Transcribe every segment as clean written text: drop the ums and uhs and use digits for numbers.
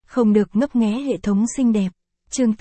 Không được ngấp nghé hệ thống xinh đẹp. Chương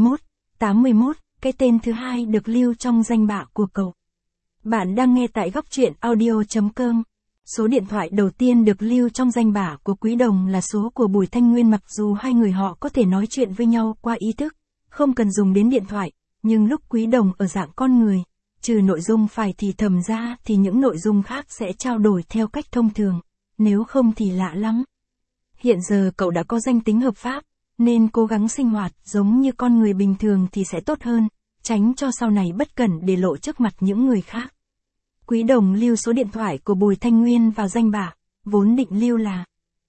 81, cái tên thứ hai được lưu trong danh bạ của cậu. Bạn đang nghe tại góc truyện audio.com. Số điện thoại đầu tiên được lưu trong danh bạ của Quý Đồng là số của Bùi Thanh Nguyên, mặc dù hai người họ có thể nói chuyện với nhau qua ý thức, không cần dùng đến điện thoại, nhưng lúc Quý Đồng ở dạng con người, trừ nội dung phải thì thầm ra thì những nội dung khác sẽ trao đổi theo cách thông thường, nếu không thì lạ lắm. Hiện giờ cậu đã có danh tính hợp pháp, nên cố gắng sinh hoạt giống như con người bình thường thì sẽ tốt hơn, tránh cho sau này bất cẩn để lộ trước mặt những người khác. Quý Đồng lưu số điện thoại của Bùi Thanh Nguyên vào danh bạ, vốn định lưu là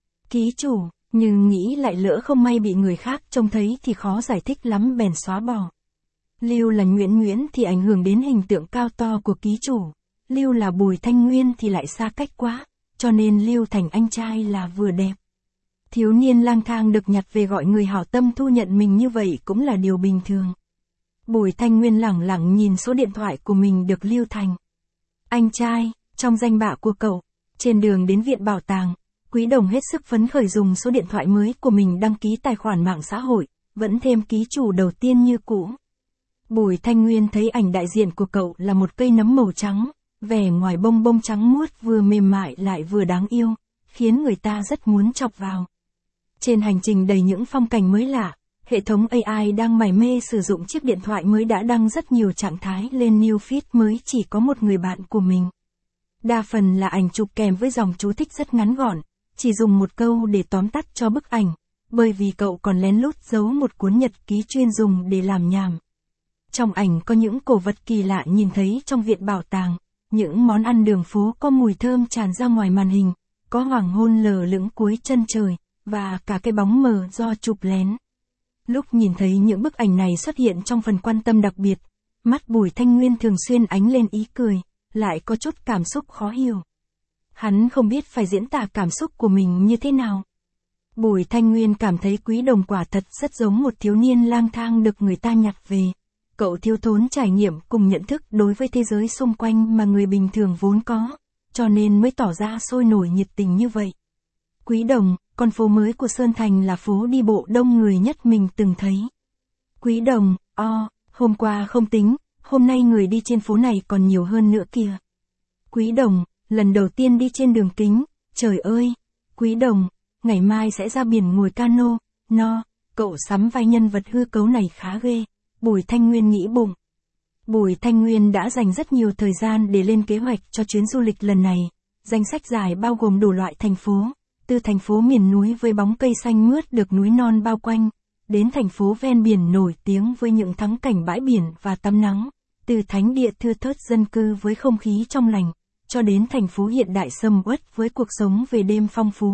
ký chủ, nhưng nghĩ lại lỡ không may bị người khác trông thấy thì khó giải thích lắm bèn xóa bỏ. Lưu là Nguyễn thì ảnh hưởng đến hình tượng cao to của ký chủ, lưu là Bùi Thanh Nguyên thì lại xa cách quá, cho nên lưu thành anh trai là vừa đẹp. Thiếu niên lang thang được nhặt về gọi người hảo tâm thu nhận mình như vậy cũng là điều bình thường. Bùi Thanh Nguyên lẳng lặng nhìn số điện thoại của mình được lưu thành anh trai, trong danh bạ của cậu. Trên đường đến viện bảo tàng, Quý Đồng hết sức phấn khởi dùng số điện thoại mới của mình đăng ký tài khoản mạng xã hội, vẫn thêm ký chủ đầu tiên như cũ. Bùi Thanh Nguyên thấy ảnh đại diện của cậu là một cây nấm màu trắng, vẻ ngoài bông bông trắng muốt vừa mềm mại lại vừa đáng yêu, khiến người ta rất muốn chọc vào. Trên hành trình đầy những phong cảnh mới lạ, hệ thống AI đang mải mê sử dụng chiếc điện thoại mới đã đăng rất nhiều trạng thái lên new feed mới chỉ có một người bạn của mình. Đa phần là ảnh chụp kèm với dòng chú thích rất ngắn gọn, chỉ dùng một câu để tóm tắt cho bức ảnh, bởi vì cậu còn lén lút giấu một cuốn nhật ký chuyên dùng để làm nhảm. Trong ảnh có những cổ vật kỳ lạ nhìn thấy trong viện bảo tàng, những món ăn đường phố có mùi thơm tràn ra ngoài màn hình, có hoàng hôn lờ lững cuối chân trời, và cả cái bóng mờ do chụp lén. Lúc nhìn thấy những bức ảnh này xuất hiện trong phần quan tâm đặc biệt, mắt Bùi Thanh Nguyên thường xuyên ánh lên ý cười, lại có chút cảm xúc khó hiểu. Hắn không biết phải diễn tả cảm xúc của mình như thế nào. Bùi Thanh Nguyên cảm thấy Quý Đồng quả thật rất giống một thiếu niên lang thang được người ta nhặt về. Cậu thiếu thốn trải nghiệm cùng nhận thức đối với thế giới xung quanh mà người bình thường vốn có, cho nên mới tỏ ra sôi nổi nhiệt tình như vậy. Quý Đồng, con phố mới của Sơn Thành là phố đi bộ đông người nhất mình từng thấy. Quý Đồng, hôm qua không tính, hôm nay người đi trên phố này còn nhiều hơn nữa kìa. Quý Đồng, lần đầu tiên đi trên đường kính, trời ơi. Quý Đồng, ngày mai sẽ ra biển ngồi cano, cậu sắm vai nhân vật hư cấu này khá ghê. Bùi Thanh Nguyên nghĩ bụng. Bùi Thanh Nguyên đã dành rất nhiều thời gian để lên kế hoạch cho chuyến du lịch lần này. Danh sách dài bao gồm đủ loại thành phố, từ thành phố miền núi với bóng cây xanh mướt được núi non bao quanh, đến thành phố ven biển nổi tiếng với những thắng cảnh bãi biển và tắm nắng, từ thánh địa thưa thớt dân cư với không khí trong lành, cho đến thành phố hiện đại sầm uất với cuộc sống về đêm phong phú.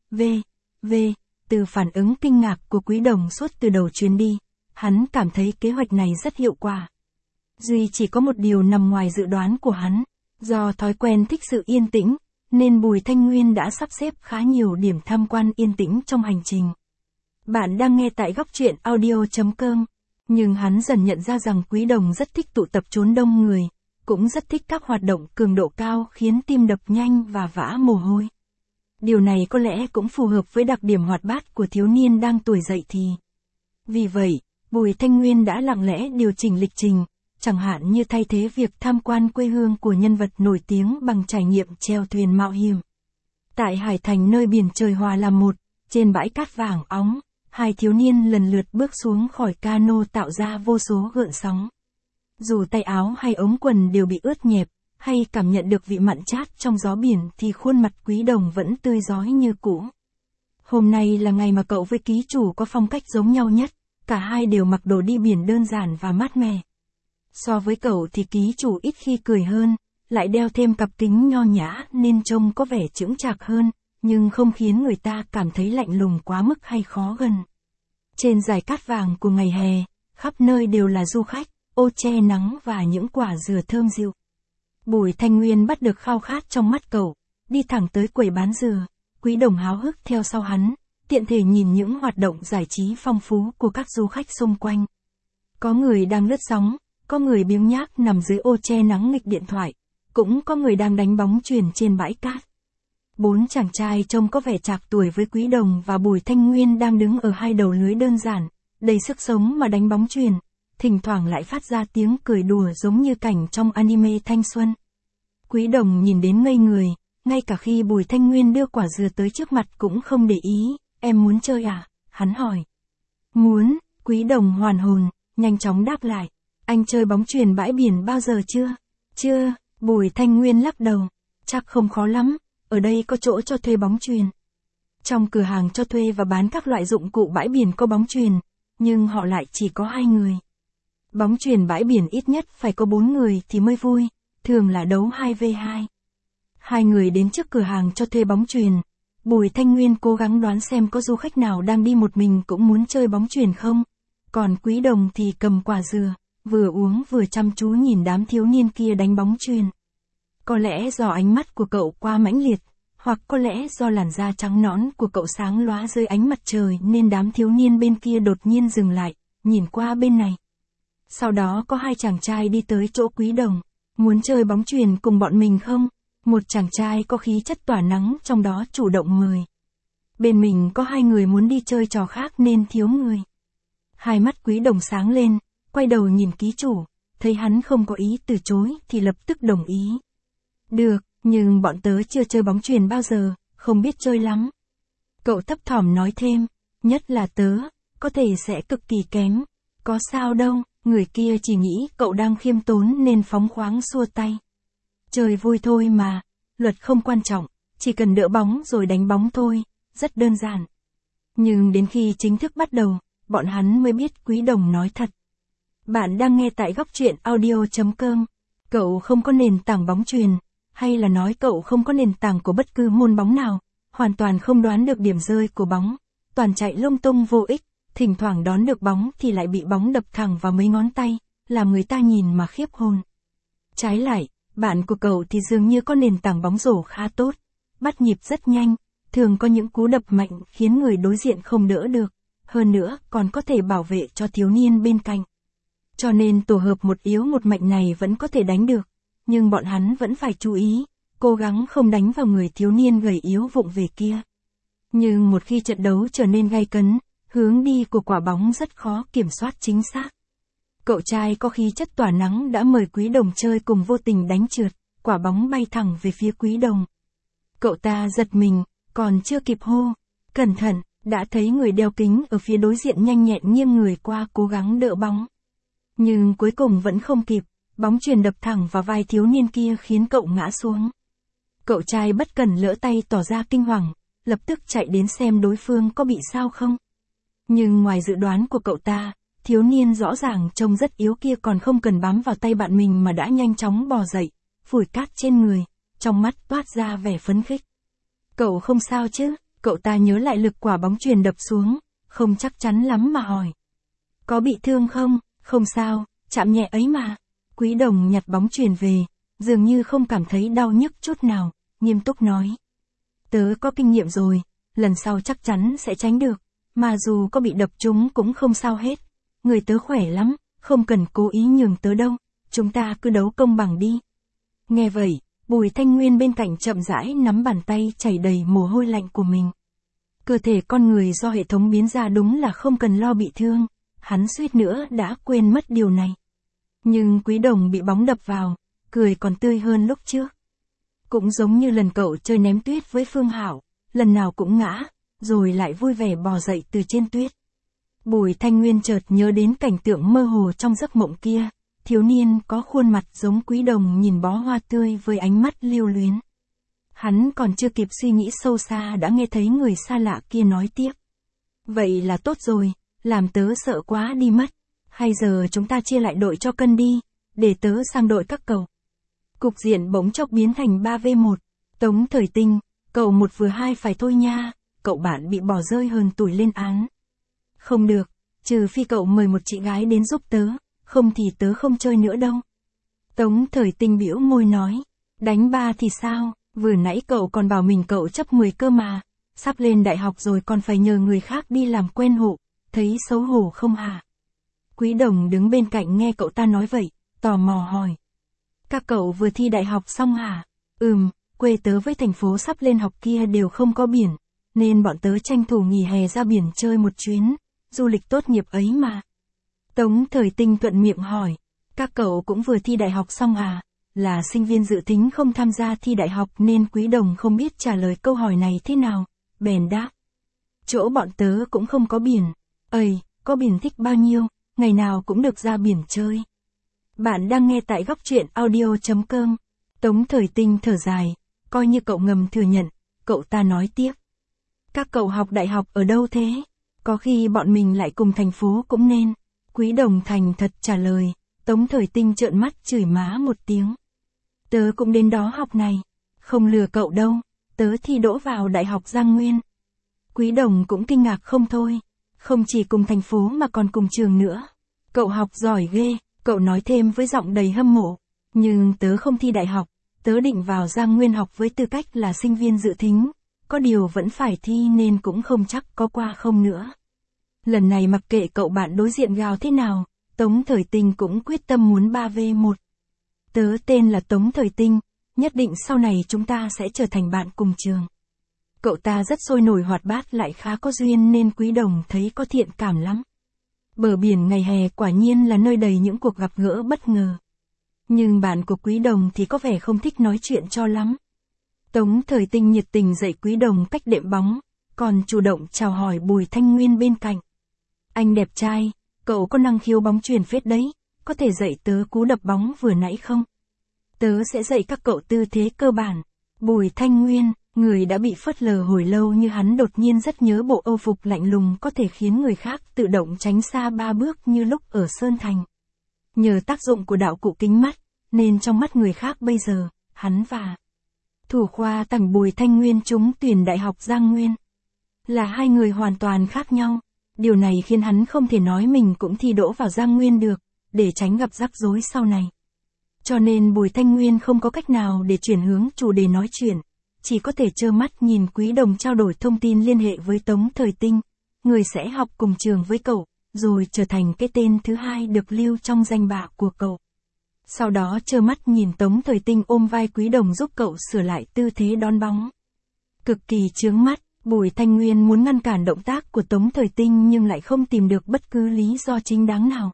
Từ phản ứng kinh ngạc của Quý Đồng suốt từ đầu chuyến đi, hắn cảm thấy kế hoạch này rất hiệu quả. Duy chỉ có một điều nằm ngoài dự đoán của hắn, do thói quen thích sự yên tĩnh, nên Bùi Thanh Nguyên đã sắp xếp khá nhiều điểm tham quan yên tĩnh trong hành trình. Bạn đang nghe tại góc truyện audio.com, nhưng hắn dần nhận ra rằng Quý Đồng rất thích tụ tập chốn đông người, cũng rất thích các hoạt động cường độ cao khiến tim đập nhanh và vã mồ hôi. Điều này có lẽ cũng phù hợp với đặc điểm hoạt bát của thiếu niên đang tuổi dậy thì. Vì vậy, Bùi Thanh Nguyên đã lặng lẽ điều chỉnh lịch trình, chẳng hạn như thay thế việc tham quan quê hương của nhân vật nổi tiếng bằng trải nghiệm chèo thuyền mạo hiểm. Tại Hải Thành nơi biển trời hòa làm một, trên bãi cát vàng óng, hai thiếu niên lần lượt bước xuống khỏi cano tạo ra vô số gợn sóng. Dù tay áo hay ống quần đều bị ướt nhẹp, hay cảm nhận được vị mặn chát trong gió biển thì khuôn mặt Quý Đồng vẫn tươi rói như cũ. Hôm nay là ngày mà cậu với ký chủ có phong cách giống nhau nhất, cả hai đều mặc đồ đi biển đơn giản và mát mẻ. So với cậu thì ký chủ ít khi cười hơn, lại đeo thêm cặp kính nho nhã nên trông có vẻ chững chạc hơn, nhưng không khiến người ta cảm thấy lạnh lùng quá mức hay khó gần. Trên dải cát vàng của ngày hè, khắp nơi đều là du khách, ô che nắng và những quả dừa thơm dịu. Bùi Thanh Nguyên bắt được khao khát trong mắt cậu, đi thẳng tới quầy bán dừa, Quý Đồng háo hức theo sau hắn, tiện thể nhìn những hoạt động giải trí phong phú của các du khách xung quanh. Có người đang lướt sóng, có người biếng nhác nằm dưới ô che nắng nghịch điện thoại, cũng có người đang đánh bóng chuyền trên bãi cát. 4 chàng trai trông có vẻ trạc tuổi với Quý Đồng và Bùi Thanh Nguyên đang đứng ở hai đầu lưới đơn giản, đầy sức sống mà đánh bóng chuyền, thỉnh thoảng lại phát ra tiếng cười đùa giống như cảnh trong anime thanh xuân. Quý Đồng nhìn đến ngây người, ngay cả khi Bùi Thanh Nguyên đưa quả dừa tới trước mặt cũng không để ý. Em muốn chơi à? Hắn hỏi. Muốn, Quý Đồng hoàn hồn, nhanh chóng đáp lại. Anh chơi bóng chuyền bãi biển bao giờ chưa? Chưa, Bùi Thanh Nguyên lắc đầu. Chắc không khó lắm, ở đây có chỗ cho thuê bóng chuyền. Trong cửa hàng cho thuê và bán các loại dụng cụ bãi biển có bóng chuyền, nhưng họ lại chỉ có 2 người. Bóng chuyền bãi biển ít nhất phải có 4 người thì mới vui, thường là đấu 2v2. 2 người đến trước cửa hàng cho thuê bóng chuyền. Bùi Thanh Nguyên cố gắng đoán xem có du khách nào đang đi một mình cũng muốn chơi bóng chuyền không. Còn Quý Đồng thì cầm quả dừa, vừa uống vừa chăm chú nhìn đám thiếu niên kia đánh bóng chuyền. Có lẽ do ánh mắt của cậu quá mãnh liệt, hoặc có lẽ do làn da trắng nõn của cậu sáng lóa dưới ánh mặt trời nên đám thiếu niên bên kia đột nhiên dừng lại, nhìn qua bên này. Sau đó có 2 chàng trai đi tới chỗ Quý Đồng. Muốn chơi bóng chuyền cùng bọn mình không? Một chàng trai có khí chất tỏa nắng trong đó chủ động mời. Bên mình có 2 người muốn đi chơi trò khác nên thiếu người. Hai mắt Quý Đồng sáng lên, quay đầu nhìn ký chủ, thấy hắn không có ý từ chối thì lập tức đồng ý. Được, nhưng bọn tớ chưa chơi bóng chuyền bao giờ, không biết chơi lắm. Cậu thấp thỏm nói thêm, nhất là tớ, có thể sẽ cực kỳ kém. Có sao đâu, người kia chỉ nghĩ cậu đang khiêm tốn nên phóng khoáng xua tay. Chơi vui thôi mà, luật không quan trọng, chỉ cần đỡ bóng rồi đánh bóng thôi, rất đơn giản. Nhưng đến khi chính thức bắt đầu, bọn hắn mới biết Quý Đồng nói thật. Bạn đang nghe tại góc truyện audio.com. Cậu không có nền tảng bóng chuyền, hay là nói cậu không có nền tảng của bất cứ môn bóng nào, hoàn toàn không đoán được điểm rơi của bóng, toàn chạy lung tung vô ích, thỉnh thoảng đón được bóng thì lại bị bóng đập thẳng vào mấy ngón tay, làm người ta nhìn mà khiếp hồn. Trái lại, bạn của cậu thì dường như có nền tảng bóng rổ khá tốt, bắt nhịp rất nhanh, thường có những cú đập mạnh khiến người đối diện không đỡ được, hơn nữa còn có thể bảo vệ cho thiếu niên bên cạnh. Cho nên tổ hợp một yếu một mạnh này vẫn có thể đánh được, nhưng bọn hắn vẫn phải chú ý, cố gắng không đánh vào người thiếu niên gầy yếu vụng về kia. Nhưng một khi trận đấu trở nên gay cấn, hướng đi của quả bóng rất khó kiểm soát chính xác. Cậu trai có khí chất tỏa nắng đã mời Quý Đồng chơi cùng vô tình đánh trượt, quả bóng bay thẳng về phía Quý Đồng. Cậu ta giật mình, còn chưa kịp hô, cẩn thận, đã thấy người đeo kính ở phía đối diện nhanh nhẹn nghiêng người qua cố gắng đỡ bóng. Nhưng cuối cùng vẫn không kịp, bóng chuyền đập thẳng vào vai thiếu niên kia khiến cậu ngã xuống. Cậu trai bất cẩn lỡ tay tỏ ra kinh hoàng, lập tức chạy đến xem đối phương có bị sao không. Nhưng ngoài dự đoán của cậu ta, thiếu niên rõ ràng trông rất yếu kia còn không cần bám vào tay bạn mình mà đã nhanh chóng bò dậy, phủi cát trên người, trong mắt toát ra vẻ phấn khích. Cậu không sao chứ? Cậu ta nhớ lại lực quả bóng chuyền đập xuống, không chắc chắn lắm mà hỏi. Có bị thương không? Không sao, chạm nhẹ ấy mà. Quý Đồng nhặt bóng chuyền về, dường như không cảm thấy đau nhức chút nào, nghiêm túc nói. Tớ có kinh nghiệm rồi, lần sau chắc chắn sẽ tránh được, mà dù có bị đập trúng cũng không sao hết. Người tớ khỏe lắm, không cần cố ý nhường tớ đâu, chúng ta cứ đấu công bằng đi. Nghe vậy, Bùi Thanh Nguyên bên cạnh chậm rãi nắm bàn tay chảy đầy mồ hôi lạnh của mình. Cơ thể con người do hệ thống biến ra đúng là không cần lo bị thương, hắn suýt nữa đã quên mất điều này. Nhưng Quý Đồng bị bóng đập vào, cười còn tươi hơn lúc trước. Cũng giống như lần cậu chơi ném tuyết với Phương Hảo, lần nào cũng ngã, rồi lại vui vẻ bò dậy từ trên tuyết. Bùi Thanh Nguyên chợt nhớ đến cảnh tượng mơ hồ trong giấc mộng kia, thiếu niên có khuôn mặt giống Quý Đồng nhìn bó hoa tươi với ánh mắt lưu luyến. Hắn còn chưa kịp suy nghĩ sâu xa đã nghe thấy người xa lạ kia nói tiếp. Vậy là tốt rồi, làm tớ sợ quá đi mất. Hay giờ chúng ta chia lại đội cho cân đi, để tớ sang đội các cậu. Cục diện bỗng chốc biến thành 3v1. Tống Thời Tinh, cậu một vừa hai phải thôi nha, cậu bạn bị bỏ rơi hơn tuổi lên án. Không được, trừ phi cậu mời một chị gái đến giúp tớ, không thì tớ không chơi nữa đâu. Tống Thời Tinh bĩu môi nói, đánh 3 thì sao, vừa nãy cậu còn bảo mình cậu chấp 10 cơ mà, sắp lên đại học rồi còn phải nhờ người khác đi làm quen hộ, thấy xấu hổ không hả? Quý Đồng đứng bên cạnh nghe cậu ta nói vậy, tò mò hỏi. Các cậu vừa thi đại học xong hả? quê tớ với thành phố sắp lên học kia đều không có biển, nên bọn tớ tranh thủ nghỉ hè ra biển chơi một chuyến, du lịch tốt nghiệp ấy mà. Tống Thời Tinh thuận miệng hỏi, các cậu cũng vừa thi đại học xong à? Là sinh viên dự tính không tham gia thi đại học nên Quý Đồng không biết trả lời câu hỏi này thế nào, bèn đáp. Chỗ bọn tớ cũng không có biển. Ây, có biển thích bao nhiêu, ngày nào cũng được ra biển chơi. Bạn đang nghe tại góc truyện audio.com. Tống Thời Tinh thở dài, coi như cậu ngầm thừa nhận, cậu ta nói tiếp. Các cậu học đại học ở đâu thế? Có khi bọn mình lại cùng thành phố cũng nên. Quý Đồng thành thật trả lời, Tống Thời Tinh trợn mắt chửi má một tiếng. Tớ cũng đến đó học này, không lừa cậu đâu, tớ thi đỗ vào Đại học Giang Nguyên. Quý Đồng cũng kinh ngạc không thôi, không chỉ cùng thành phố mà còn cùng trường nữa. Cậu học giỏi ghê, cậu nói thêm với giọng đầy hâm mộ. Nhưng tớ không thi đại học, tớ định vào Giang Nguyên học với tư cách là sinh viên dự thính, có điều vẫn phải thi nên cũng không chắc có qua không nữa. Lần này mặc kệ cậu bạn đối diện gào thế nào, Tống Thời Tinh cũng quyết tâm muốn 3v1. Tớ tên là Tống Thời Tinh, nhất định sau này chúng ta sẽ trở thành bạn cùng trường. Cậu ta rất sôi nổi hoạt bát lại khá có duyên nên Quý Đồng thấy có thiện cảm lắm. Bờ biển ngày hè quả nhiên là nơi đầy những cuộc gặp gỡ bất ngờ. Nhưng bạn của Quý Đồng thì có vẻ không thích nói chuyện cho lắm. Tống Thời Tinh nhiệt tình dạy Quý Đồng cách đệm bóng, còn chủ động chào hỏi Bùi Thanh Nguyên bên cạnh. Anh đẹp trai, cậu có năng khiếu bóng chuyền phết đấy, có thể dạy tớ cú đập bóng vừa nãy không? Tớ sẽ dạy các cậu tư thế cơ bản. Bùi Thanh Nguyên, người đã bị phớt lờ hồi lâu như hắn đột nhiên rất nhớ bộ âu phục lạnh lùng có thể khiến người khác tự động tránh xa 3 bước như lúc ở Sơn Thành. Nhờ tác dụng của đạo cụ kính mắt, nên trong mắt người khác bây giờ, hắn và thủ khoa tầng Bùi Thanh Nguyên trúng tuyển Đại học Giang Nguyên là hai người hoàn toàn khác nhau. Điều này khiến hắn không thể nói mình cũng thi đỗ vào Giang Nguyên được, để tránh gặp rắc rối sau này. Cho nên Bùi Thanh Nguyên không có cách nào để chuyển hướng chủ đề nói chuyện, chỉ có thể trơ mắt nhìn Quý Đồng trao đổi thông tin liên hệ với Tống Thời Tinh, người sẽ học cùng trường với cậu, rồi trở thành cái tên thứ hai được lưu trong danh bạ của cậu. Sau đó trơ mắt nhìn Tống Thời Tinh ôm vai Quý Đồng giúp cậu sửa lại tư thế đón bóng. Cực kỳ chướng mắt, Bùi Thanh Nguyên muốn ngăn cản động tác của Tống Thời Tinh nhưng lại không tìm được bất cứ lý do chính đáng nào.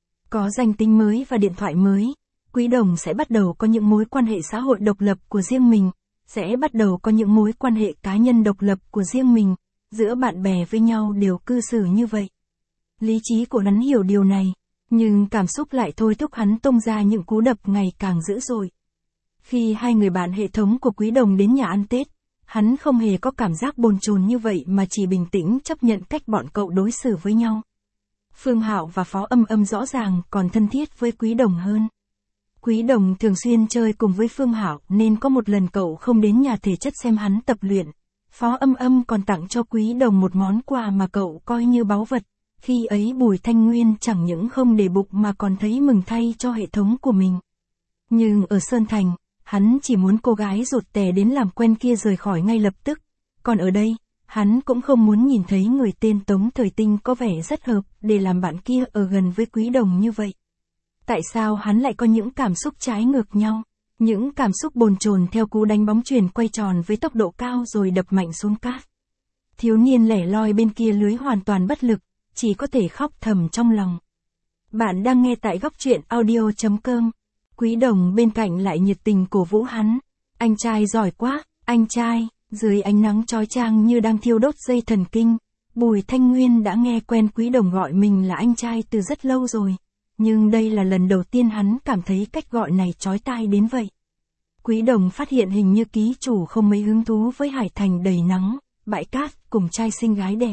Có danh tính mới và điện thoại mới, Quý Đồng sẽ bắt đầu có những mối quan hệ xã hội độc lập của riêng mình, sẽ bắt đầu có những mối quan hệ cá nhân độc lập của riêng mình, giữa bạn bè với nhau đều cư xử như vậy. Lý trí của hắn hiểu điều này, nhưng cảm xúc lại thôi thúc hắn tung ra những cú đập ngày càng dữ dội. Khi hai người bạn hệ thống của Quý Đồng đến nhà ăn Tết, hắn không hề có cảm giác bồn chồn như vậy mà chỉ bình tĩnh chấp nhận cách bọn cậu đối xử với nhau. Phương Hạo và Phó Âm Âm rõ ràng còn thân thiết với Quý Đồng hơn. Quý Đồng thường xuyên chơi cùng với Phương Hạo nên có một lần cậu không đến nhà thể chất xem hắn tập luyện. Phó Âm Âm còn tặng cho Quý Đồng một món quà mà cậu coi như báu vật. Khi ấy Bùi Thanh Nguyên chẳng những không để bụng mà còn thấy mừng thay cho hệ thống của mình. Nhưng ở Sơn Thành, hắn chỉ muốn cô gái rụt tè đến làm quen kia rời khỏi ngay lập tức. Còn ở đây, hắn cũng không muốn nhìn thấy người tên Tống Thời Tinh có vẻ rất hợp để làm bạn kia ở gần với Quý Đồng như vậy. Tại sao hắn lại có những cảm xúc trái ngược nhau? Những cảm xúc bồn chồn theo cú đánh bóng chuyền quay tròn với tốc độ cao rồi đập mạnh xuống cát. Thiếu niên lẻ loi bên kia lưới hoàn toàn bất lực, chỉ có thể khóc thầm trong lòng. Bạn đang nghe tại góc truyện audio.com. Quý Đồng bên cạnh lại nhiệt tình cổ vũ hắn. Anh trai giỏi quá, anh trai. Dưới ánh nắng chói chang như đang thiêu đốt dây thần kinh, Bùi Thanh Nguyên đã nghe quen Quý Đồng gọi mình là anh trai từ rất lâu rồi. Nhưng đây là lần đầu tiên hắn cảm thấy cách gọi này chói tai đến vậy. Quý Đồng phát hiện hình như ký chủ không mấy hứng thú với hải thành đầy nắng, bãi cát cùng trai xinh gái đẹp.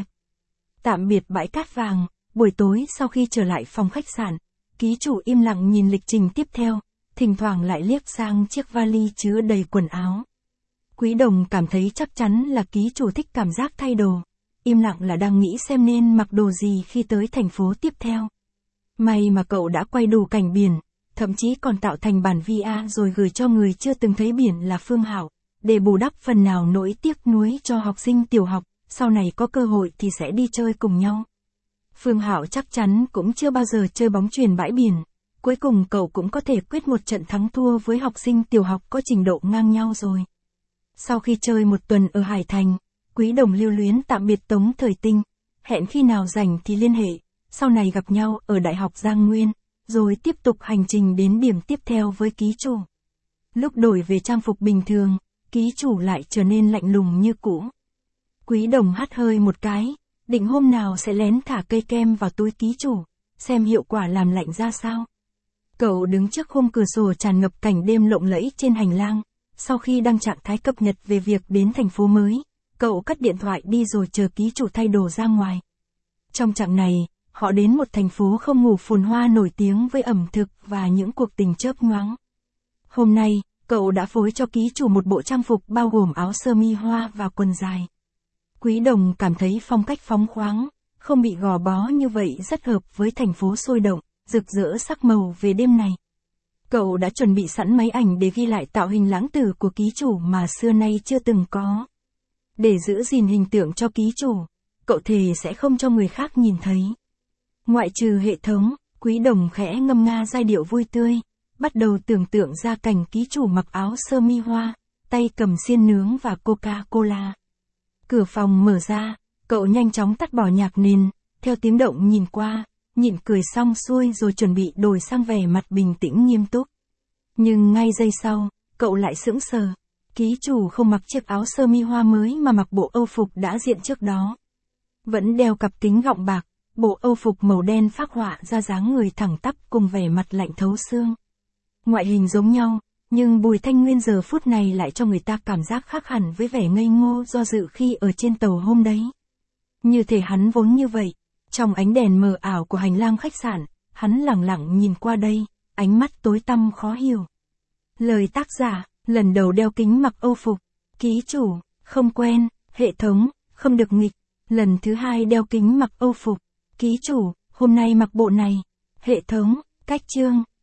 Tạm biệt bãi cát vàng, buổi tối sau khi trở lại phòng khách sạn, ký chủ im lặng nhìn lịch trình tiếp theo, thỉnh thoảng lại liếc sang chiếc vali chứa đầy quần áo. Quý Đồng cảm thấy chắc chắn là ký chủ thích cảm giác thay đồ, im lặng là đang nghĩ xem nên mặc đồ gì khi tới thành phố tiếp theo. May mà cậu đã quay đủ cảnh biển, thậm chí còn tạo thành bản VR rồi gửi cho người chưa từng thấy biển là Phương Hạo, để bù đắp phần nào nỗi tiếc nuối cho học sinh tiểu học, sau này có cơ hội thì sẽ đi chơi cùng nhau. Phương Hạo chắc chắn cũng chưa bao giờ chơi bóng chuyền bãi biển, cuối cùng cậu cũng có thể quyết một trận thắng thua với học sinh tiểu học có trình độ ngang nhau rồi. Sau khi chơi một tuần ở Hải Thành, Quý Đồng lưu luyến tạm biệt Tống Thời Tinh, hẹn khi nào rảnh thì liên hệ, sau này gặp nhau ở Đại học Giang Nguyên, rồi tiếp tục hành trình đến điểm tiếp theo với ký chủ. Lúc đổi về trang phục bình thường, ký chủ lại trở nên lạnh lùng như cũ. Quý Đồng hắt hơi một cái, định hôm nào sẽ lén thả cây kem vào túi ký chủ, xem hiệu quả làm lạnh ra sao. Cậu đứng trước khung cửa sổ tràn ngập cảnh đêm lộng lẫy trên hành lang, sau khi đăng trạng thái cập nhật về việc đến thành phố mới, cậu cất điện thoại đi rồi chờ ký chủ thay đồ ra ngoài. Trong trạng này, họ đến một thành phố không ngủ phồn hoa nổi tiếng với ẩm thực và những cuộc tình chớp nhoáng. Hôm nay, cậu đã phối cho ký chủ một bộ trang phục bao gồm áo sơ mi hoa và quần dài. Quý Đồng cảm thấy phong cách phóng khoáng, không bị gò bó như vậy rất hợp với thành phố sôi động, rực rỡ sắc màu về đêm này. Cậu đã chuẩn bị sẵn máy ảnh để ghi lại tạo hình lãng tử của ký chủ mà xưa nay chưa từng có. Để giữ gìn hình tượng cho ký chủ, cậu thề sẽ không cho người khác nhìn thấy. Ngoại trừ hệ thống, Quý Đồng khẽ ngâm nga giai điệu vui tươi, bắt đầu tưởng tượng ra cảnh ký chủ mặc áo sơ mi hoa, tay cầm xiên nướng và Coca-Cola. Cửa phòng mở ra, cậu nhanh chóng tắt bỏ nhạc nền, theo tiếng động nhìn qua, nhịn cười xong xuôi rồi chuẩn bị đổi sang vẻ mặt bình tĩnh nghiêm túc. Nhưng ngay giây sau, cậu lại sững sờ. Ký chủ không mặc chiếc áo sơ mi hoa mới mà mặc bộ âu phục đã diện trước đó. Vẫn đeo cặp kính gọng bạc, bộ âu phục màu đen phác họa ra dáng người thẳng tắp cùng vẻ mặt lạnh thấu xương. Ngoại hình giống nhau, nhưng Bùi Thanh Nguyên giờ phút này lại cho người ta cảm giác khác hẳn với vẻ ngây ngô do dự khi ở trên tàu hôm đấy. Như thể hắn vốn như vậy, trong ánh đèn mờ ảo của hành lang khách sạn, hắn lẳng lặng nhìn qua đây, ánh mắt tối tăm khó hiểu. Lời tác giả, lần đầu đeo kính mặc âu phục, ký chủ, không quen, hệ thống, không được nghịch. Lần thứ hai đeo kính mặc âu phục, ký chủ, hôm nay mặc bộ này, hệ thống, cách chương.